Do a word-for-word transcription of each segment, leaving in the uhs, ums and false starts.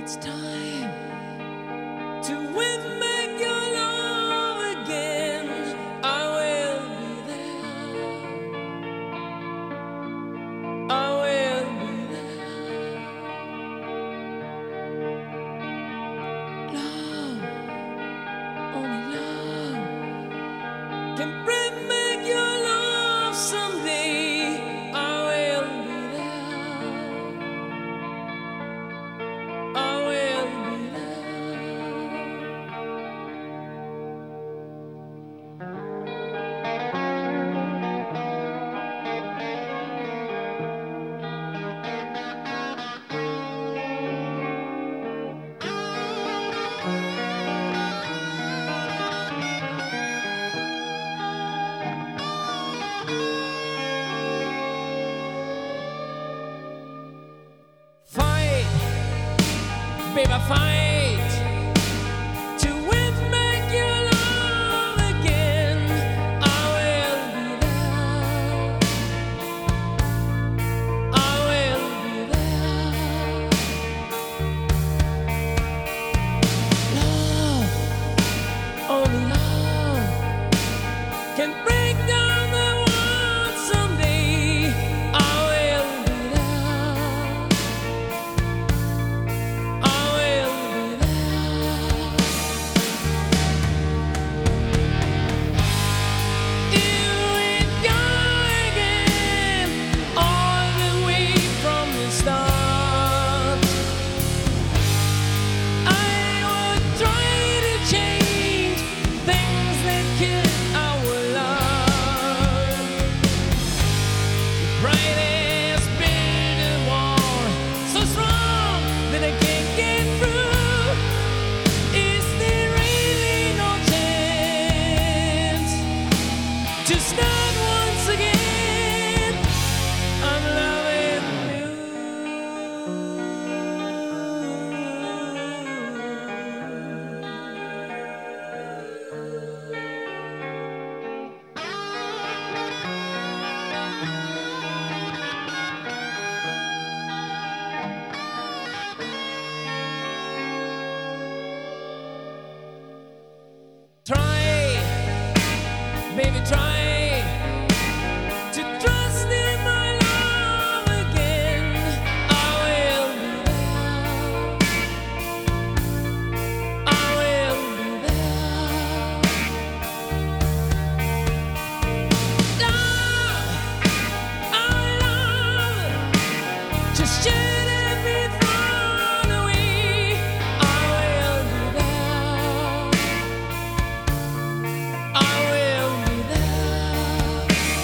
It's time to win back your love again. I will be there. I will be there. Love, only love can bring back your love someday. I will be there. I will be fight, baby, fight to win back your love again. I will be there. I will be there. Love, only love can break down the world someday. I will be there. I will be there. Here we go again, all the way from the start. I would try to change things that kill our love. The brightest build a wall so strong that I can't get through. Is there really no chance to start once again? I'm loving you. Try, baby, try to trust in my love again. I will be there. I will be there. Love, our love, just shed every thorn away. I will be there. I will be there.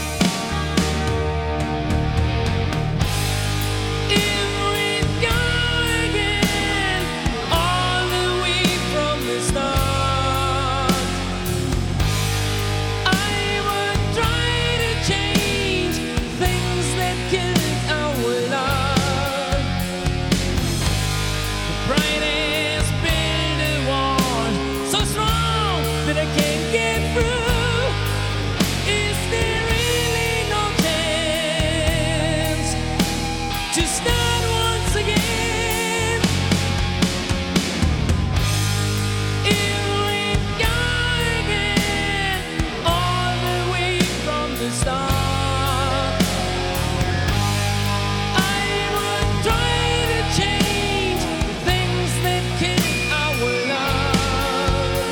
If we go again, all the way from the start, I would try to change things that killed our love. The brightest build a wall so strong that I can't get through. Is there really no chance to start once again? If we go again, all the way from the start, I would try to change things that kill our love.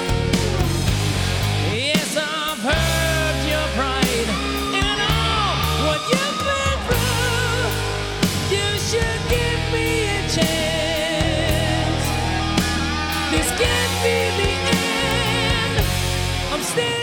Yes, I've heard your pride, and I know what you've been through. You should give me a chance. This can't be the end. I'm still